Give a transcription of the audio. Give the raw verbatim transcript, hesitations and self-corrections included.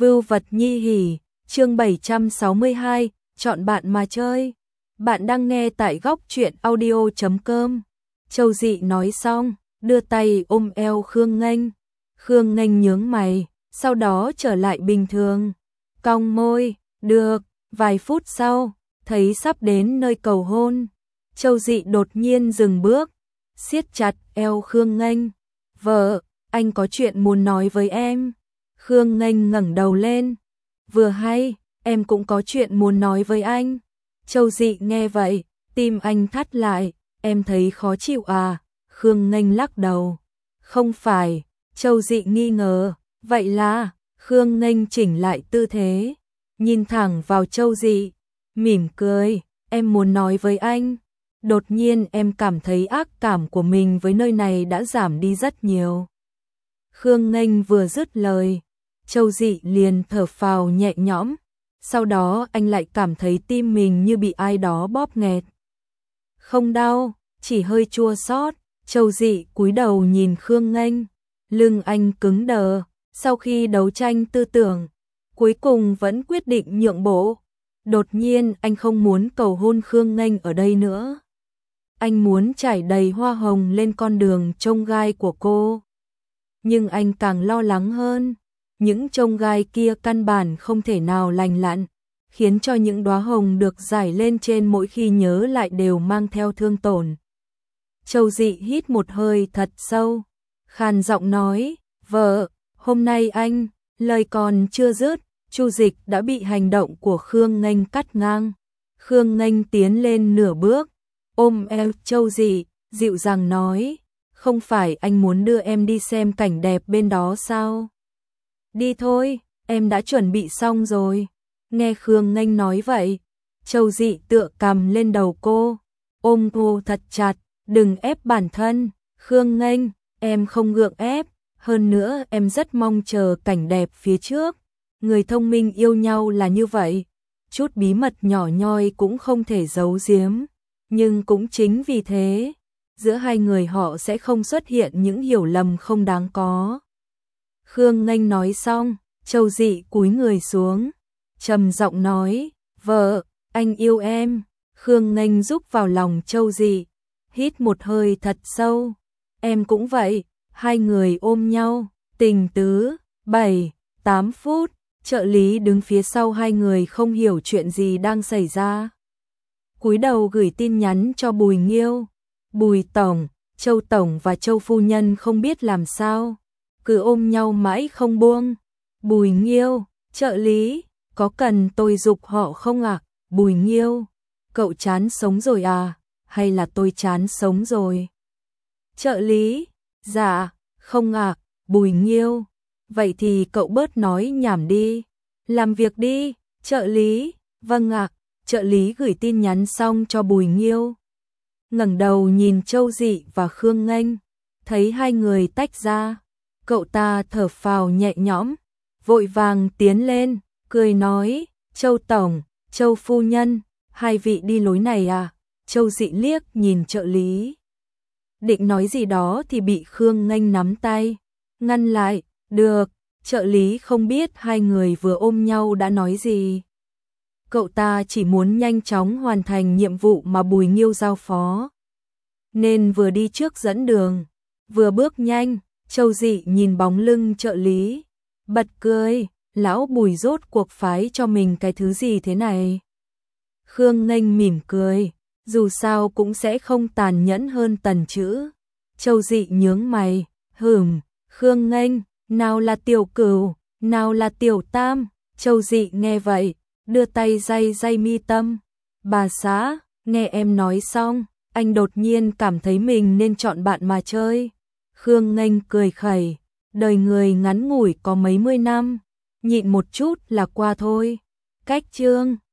Vưu vật nhi hỉ, chương bảy trăm sáu mươi hai, chọn bạn mà chơi. Bạn đang nghe tại góc truyện audio chấm com. Châu Dị nói xong, đưa tay ôm eo Khương Nghênh. Khương Nghênh nhướng mày, sau đó trở lại bình thường. Cong môi, được, vài phút sau, thấy sắp đến nơi cầu hôn. Châu Dị đột nhiên dừng bước, siết chặt eo Khương Nghênh. Vợ, anh có chuyện muốn nói với em. Khương Nghênh ngẩng đầu lên. Vừa hay, em cũng có chuyện muốn nói với anh. Châu Dị nghe vậy, tim anh thắt lại, em thấy khó chịu à? Khương Nghênh lắc đầu. Không phải, Châu Dị nghi ngờ, vậy là, Khương Nghênh chỉnh lại tư thế, nhìn thẳng vào Châu Dị, mỉm cười, em muốn nói với anh. Đột nhiên em cảm thấy ác cảm của mình với nơi này đã giảm đi rất nhiều. Khương Nghênh vừa dứt lời, Châu Dị liền thở phào nhẹ nhõm, sau đó anh lại cảm thấy tim mình như bị ai đó bóp nghẹt. Không đau, chỉ hơi chua xót. Châu Dị cúi đầu nhìn Khương Nghênh, lưng anh cứng đờ, sau khi đấu tranh tư tưởng, cuối cùng vẫn quyết định nhượng bộ. Đột nhiên anh không muốn cầu hôn Khương Nghênh ở đây nữa. Anh muốn trải đầy hoa hồng lên con đường chông gai của cô. Nhưng anh càng lo lắng hơn, những chông gai kia căn bản không thể nào lành lặn, khiến cho những đóa hồng được rải lên trên mỗi khi nhớ lại đều mang theo thương tổn. Châu Dị hít một hơi thật sâu, khàn giọng nói, vợ, hôm nay anh, lời còn chưa dứt, Chu Dịch đã bị hành động của Khương Nghênh cắt ngang. Khương Nghênh tiến lên nửa bước, ôm eo Châu Dị, dịu dàng nói, không phải anh muốn đưa em đi xem cảnh đẹp bên đó sao? Đi thôi, em đã chuẩn bị xong rồi. Nghe Khương Nghênh nói vậy, Châu Dị tựa cằm lên đầu cô, ôm cô thật chặt, đừng ép bản thân. Khương Nghênh, em không gượng ép, hơn nữa em rất mong chờ cảnh đẹp phía trước. Người thông minh yêu nhau là như vậy, chút bí mật nhỏ nhoi cũng không thể giấu giếm, nhưng cũng chính vì thế, giữa hai người họ sẽ không xuất hiện những hiểu lầm không đáng có. Khương Nghênh nói xong, Châu Dị cúi người xuống, trầm giọng nói, vợ, anh yêu em. Khương Nghênh rúc vào lòng Châu Dị, hít một hơi thật sâu, em cũng vậy. Hai người ôm nhau, tình tứ. Bảy, tám phút, trợ lý đứng phía sau hai người không hiểu chuyện gì đang xảy ra, cúi đầu gửi tin nhắn cho Bùi Nghiêu. Bùi tổng, Châu tổng và Châu phu nhân không biết làm sao, cứ ôm nhau mãi không buông. Bùi Nghiêu, trợ lý, có cần tôi giục họ không ạ? À? Bùi Nghiêu, cậu chán sống rồi à? Hay là tôi chán sống rồi? Trợ lý, dạ, không ạ. À. Bùi Nghiêu, vậy thì cậu bớt nói nhảm đi, làm việc đi. Trợ lý, vâng ạ. À. Trợ lý gửi tin nhắn xong cho Bùi Nghiêu, ngẩng đầu nhìn Châu Dị và Khương Nghênh, thấy hai người tách ra, cậu ta thở phào nhẹ nhõm, vội vàng tiến lên, cười nói, Châu tổng, Châu phu nhân, hai vị đi lối này à? Châu Dị liếc nhìn trợ lý, định nói gì đó thì bị Khương Nghênh nắm tay, ngăn lại. Được. Trợ lý không biết hai người vừa ôm nhau đã nói gì. Cậu ta chỉ muốn nhanh chóng hoàn thành nhiệm vụ mà Bùi Nghiêu giao phó, nên vừa đi trước dẫn đường, vừa bước nhanh. Châu Dị nhìn bóng lưng trợ lý, bật cười, lão Bùi rốt cuộc phái cho mình cái thứ gì thế này? Khương Nghênh mỉm cười, dù sao cũng sẽ không tàn nhẫn hơn Tần Chữ. Châu Dị nhướng mày, hửm, Khương Nghênh, nào là tiểu cửu, nào là tiểu tam. Châu Dị nghe vậy, đưa tay day day mi tâm. Bà xã, nghe em nói xong, anh đột nhiên cảm thấy mình nên chọn bạn mà chơi. Khương Nghênh cười khẩy, đời người ngắn ngủi có mấy mươi năm, nhịn một chút là qua thôi. Cách chương